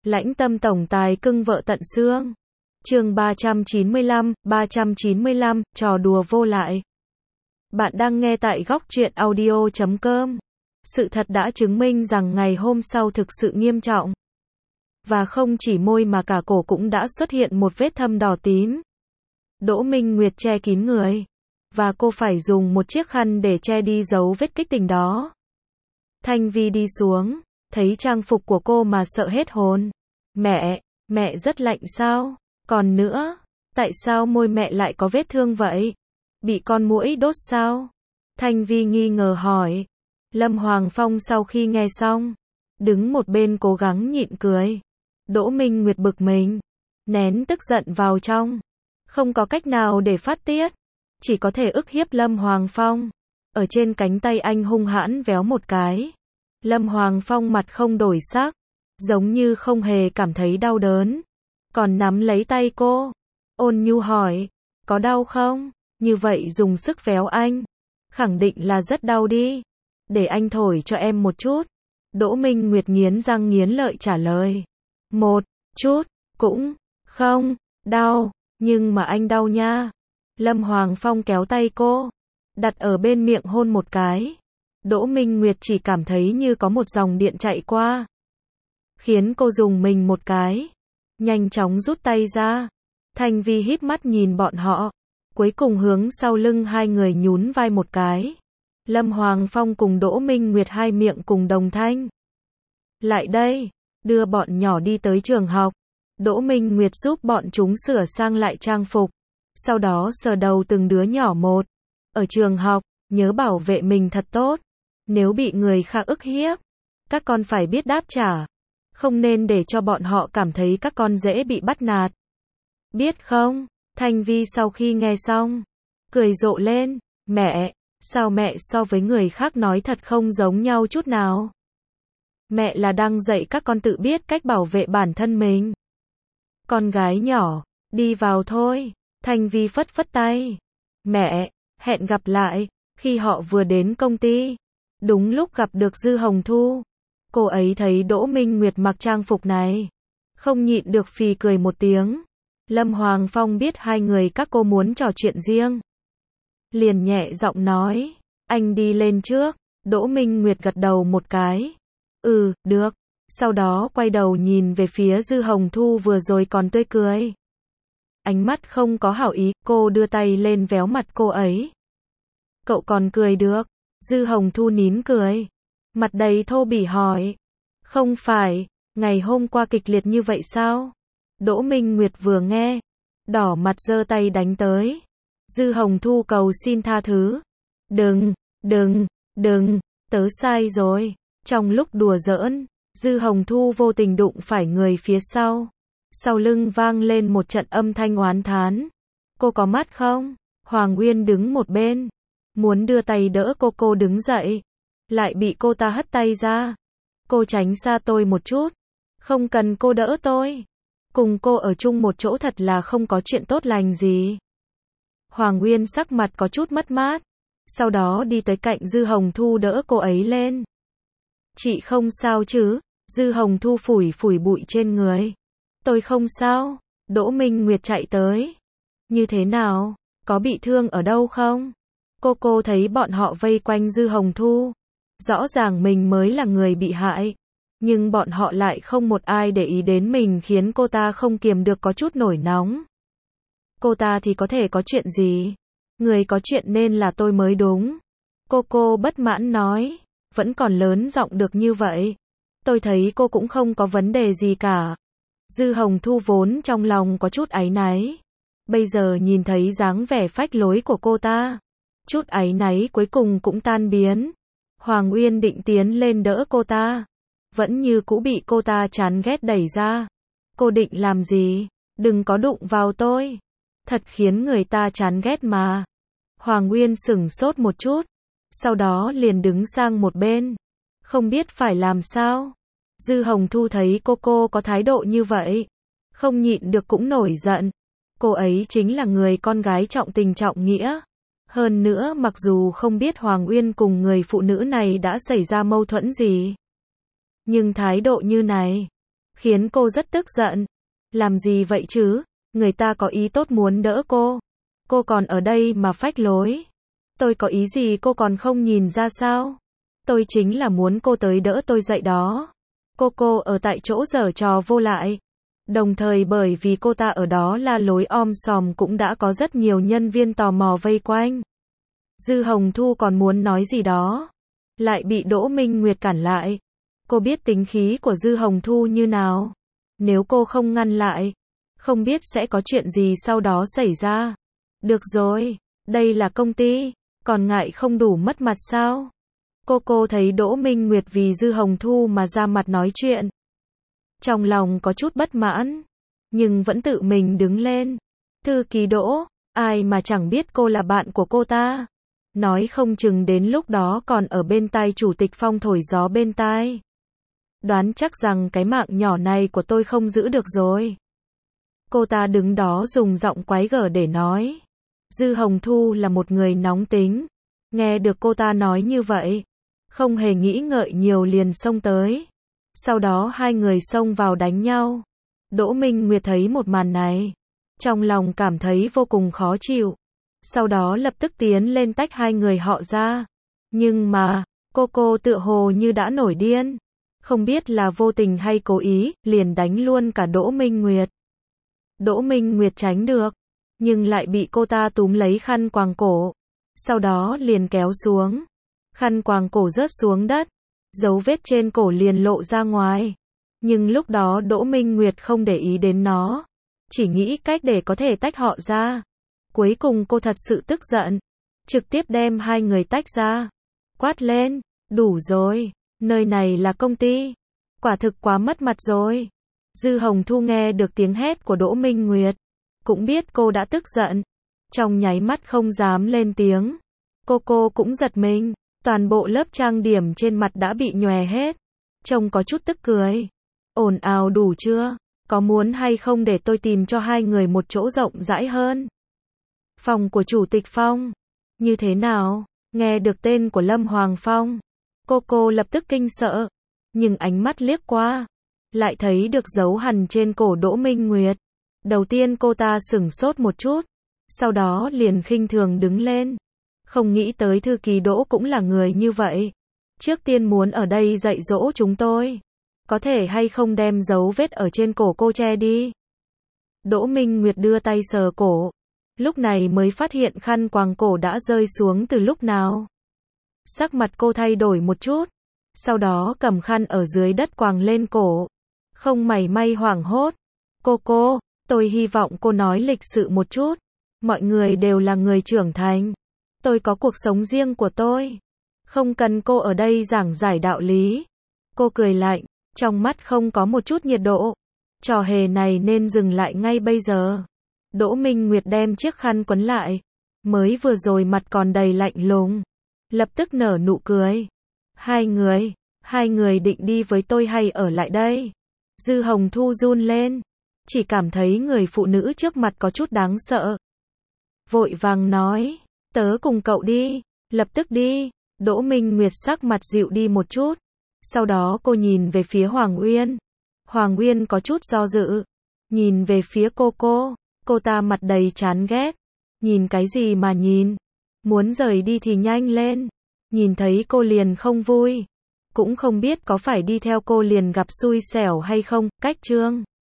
Lãnh tâm tổng tài cưng vợ tận xương. Chương 395, trò đùa vô lại. Bạn đang nghe tại góc truyện audio.com. Sự thật đã chứng minh rằng ngày hôm sau thực sự nghiêm trọng. Và không chỉ môi mà cả cổ cũng đã xuất hiện một vết thâm đỏ tím. Đỗ Minh Nguyệt che kín người. Và cô phải dùng một chiếc khăn để che đi dấu vết kích tình đó. Thanh Vi đi xuống, thấy trang phục của cô mà sợ hết hồn. Mẹ rất lạnh sao? Còn nữa, tại sao môi mẹ lại có vết thương vậy? Bị con muỗi đốt sao? Thanh Vi nghi ngờ hỏi. Lâm Hoàng Phong sau khi nghe xong, đứng một bên cố gắng nhịn cười. Đỗ Minh Nguyệt bực mình, nén tức giận vào trong. Không có cách nào để phát tiết, chỉ có thể ức hiếp Lâm Hoàng Phong. Ở trên cánh tay anh hung hãn véo một cái. Lâm Hoàng Phong mặt không đổi sắc, giống như không hề cảm thấy đau đớn. Còn nắm lấy tay cô, ôn nhu hỏi, có đau không? Như vậy dùng sức véo anh, khẳng định là rất đau đi. Để anh thổi cho em một chút. Đỗ Minh Nguyệt nghiến răng nghiến lợi trả lời. Một chút, cũng không đau, nhưng mà anh đau nha. Lâm Hoàng Phong kéo tay cô, đặt ở bên miệng hôn một cái. Đỗ Minh Nguyệt chỉ cảm thấy như có một dòng điện chạy qua, khiến cô rùng mình một cái, nhanh chóng rút tay ra. Thanh Vi híp mắt nhìn bọn họ, cuối cùng hướng sau lưng hai người nhún vai một cái. Lâm Hoàng Phong cùng Đỗ Minh Nguyệt hai miệng cùng đồng thanh. Lại đây, đưa bọn nhỏ đi tới trường học. Đỗ Minh Nguyệt giúp bọn chúng sửa sang lại trang phục, sau đó sờ đầu từng đứa nhỏ một. Ở trường học, nhớ bảo vệ mình thật tốt. Nếu bị người khác ức hiếp, các con phải biết đáp trả. Không nên để cho bọn họ cảm thấy các con dễ bị bắt nạt. Biết không? Thanh Vi sau khi nghe xong, cười rộ lên. Mẹ, sao mẹ so với người khác nói thật không giống nhau chút nào? Mẹ là đang dạy các con tự biết cách bảo vệ bản thân mình. Con gái nhỏ, đi vào thôi. Thanh Vi phất phất tay. Mẹ, hẹn gặp lại. Khi họ vừa đến công ty, đúng lúc gặp được Dư Hồng Thu. Cô ấy thấy Đỗ Minh Nguyệt mặc trang phục này, không nhịn được phì cười một tiếng. Lâm Hoàng Phong biết hai người các cô muốn trò chuyện riêng, liền nhẹ giọng nói, anh đi lên trước. Đỗ Minh Nguyệt gật đầu một cái. Được. Sau đó quay đầu nhìn về phía Dư Hồng Thu vừa rồi còn tươi cười. Ánh mắt không có hảo ý, cô đưa tay lên véo mặt cô ấy. Cậu còn cười được? Dư Hồng Thu nín cười, mặt đầy thô bỉ hỏi. Không phải, ngày hôm qua kịch liệt như vậy sao? Đỗ Minh Nguyệt vừa nghe, đỏ mặt giơ tay đánh tới. Dư Hồng Thu cầu xin tha thứ. Đừng, tớ sai rồi. Trong lúc đùa giỡn, Dư Hồng Thu vô tình đụng phải người phía sau. Sau lưng vang lên một trận âm thanh oán thán. Cô có mắt không? Hoàng Uyên đứng một bên, muốn đưa tay đỡ cô đứng dậy, lại bị cô ta hất tay ra. Cô tránh xa tôi một chút. Không cần cô đỡ tôi. Cùng cô ở chung một chỗ thật là không có chuyện tốt lành gì. Hoàng Uyên sắc mặt có chút mất mát, sau đó đi tới cạnh Dư Hồng Thu đỡ cô ấy lên. Chị không sao chứ? Dư Hồng Thu phủi phủi bụi trên người. Tôi không sao. Đỗ Minh Nguyệt chạy tới. Như thế nào? Có bị thương ở đâu không? Cô thấy bọn họ vây quanh Dư Hồng Thu. Rõ ràng mình mới là người bị hại, nhưng bọn họ lại không một ai để ý đến mình, khiến cô ta không kiềm được có chút nổi nóng. Cô ta thì có thể có chuyện gì? Người có chuyện nên là tôi mới đúng. Cô bất mãn nói. Vẫn còn lớn giọng được như vậy. Tôi thấy cô cũng không có vấn đề gì cả. Dư Hồng Thu vốn trong lòng có chút áy náy. Bây giờ nhìn thấy dáng vẻ phách lối của cô ta, chút áy náy cuối cùng cũng tan biến. Hoàng Uyên định tiến lên đỡ cô ta, vẫn như cũ bị cô ta chán ghét đẩy ra. Cô định làm gì? Đừng có đụng vào tôi. Thật khiến người ta chán ghét mà. Hoàng Uyên sửng sốt một chút, sau đó liền đứng sang một bên, không biết phải làm sao. Dư Hồng Thu thấy cô có thái độ như vậy, không nhịn được cũng nổi giận. Cô ấy chính là người con gái trọng tình trọng nghĩa. Hơn nữa mặc dù không biết Hoàng Uyên cùng người phụ nữ này đã xảy ra mâu thuẫn gì, nhưng thái độ như này, khiến cô rất tức giận. Làm gì vậy chứ? Người ta có ý tốt muốn đỡ cô. Cô còn ở đây mà phách lối. Tôi có ý gì cô còn không nhìn ra sao? Tôi chính là muốn cô tới đỡ tôi dậy đó. Cô ở tại chỗ giở trò vô lại. Đồng thời bởi vì cô ta ở đó la lối om sòm cũng đã có rất nhiều nhân viên tò mò vây quanh. Dư Hồng Thu còn muốn nói gì đó, lại bị Đỗ Minh Nguyệt cản lại. Cô biết tính khí của Dư Hồng Thu như nào. Nếu cô không ngăn lại, không biết sẽ có chuyện gì sau đó xảy ra. Được rồi, đây là công ty, còn ngại không đủ mất mặt sao? Cô thấy Đỗ Minh Nguyệt vì Dư Hồng Thu mà ra mặt nói chuyện. Trong lòng có chút bất mãn, nhưng vẫn tự mình đứng lên. Thư ký Đỗ, ai mà chẳng biết cô là bạn của cô ta. Nói không chừng đến lúc đó còn ở bên tai Chủ tịch Phong thổi gió bên tai. Đoán chắc rằng cái mạng nhỏ này của tôi không giữ được rồi. Cô ta đứng đó dùng giọng quái gở để nói. Dư Hồng Thu là một người nóng tính. Nghe được cô ta nói như vậy, không hề nghĩ ngợi nhiều liền xông tới. Sau đó hai người xông vào đánh nhau. Đỗ Minh Nguyệt thấy một màn này, trong lòng cảm thấy vô cùng khó chịu. Sau đó lập tức tiến lên tách hai người họ ra. Nhưng mà, cô tựa hồ như đã nổi điên. Không biết là vô tình hay cố ý, liền đánh luôn cả Đỗ Minh Nguyệt. Đỗ Minh Nguyệt tránh được, nhưng lại bị cô ta túm lấy khăn quàng cổ. Sau đó liền kéo xuống. Khăn quàng cổ rớt xuống đất. Dấu vết trên cổ liền lộ ra ngoài. Nhưng lúc đó Đỗ Minh Nguyệt không để ý đến nó. Chỉ nghĩ cách để có thể tách họ ra. Cuối cùng cô thật sự tức giận. Trực tiếp đem hai người tách ra. Quát lên, đủ rồi, nơi này là công ty. Quả thực quá mất mặt rồi. Dư Hồng Thu nghe được tiếng hét của Đỗ Minh Nguyệt. Cũng biết cô đã tức giận. Trong nháy mắt không dám lên tiếng. Cô cũng giật mình. Toàn bộ lớp trang điểm trên mặt đã bị nhòe hết. Trông có chút tức cười. Ồn ào đủ chưa? Có muốn hay không để tôi tìm cho hai người một chỗ rộng rãi hơn? Phòng của Chủ tịch Phong. Như thế nào? Nghe được tên của Lâm Hoàng Phong. Cô lập tức kinh sợ. Nhưng ánh mắt liếc qua. Lại thấy được dấu hằn trên cổ Đỗ Minh Nguyệt. Đầu tiên cô ta sửng sốt một chút. Sau đó liền khinh thường đứng lên. Không nghĩ tới thư ký Đỗ cũng là người như vậy. Trước tiên muốn ở đây dạy dỗ chúng tôi. Có thể hay không đem dấu vết ở trên cổ cô che đi. Đỗ Minh Nguyệt đưa tay sờ cổ. Lúc này mới phát hiện khăn quàng cổ đã rơi xuống từ lúc nào. Sắc mặt cô thay đổi một chút. Sau đó cầm khăn ở dưới đất quàng lên cổ. Không mảy may hoảng hốt. Cô, tôi hy vọng cô nói lịch sự một chút. Mọi người đều là người trưởng thành. Tôi có cuộc sống riêng của tôi. Không cần cô ở đây giảng giải đạo lý. Cô cười lạnh, trong mắt không có một chút nhiệt độ. Trò hề này nên dừng lại ngay bây giờ. Đỗ Minh Nguyệt đem chiếc khăn quấn lại. Mới vừa rồi mặt còn đầy lạnh lùng. Lập tức nở nụ cười. Hai người định đi với tôi hay ở lại đây? Dư Hồng Thu run lên. Chỉ cảm thấy người phụ nữ trước mặt có chút đáng sợ. Vội vàng nói, tớ cùng cậu đi, lập tức đi. Đỗ Minh Nguyệt sắc mặt dịu đi một chút. Sau đó cô nhìn về phía Hoàng Uyên. Hoàng Uyên có chút do dự. Nhìn về phía cô ta mặt đầy chán ghét. Nhìn cái gì mà nhìn? Muốn rời đi thì nhanh lên. Nhìn thấy cô liền không vui. Cũng không biết có phải đi theo cô liền gặp xui xẻo hay không. Cách chương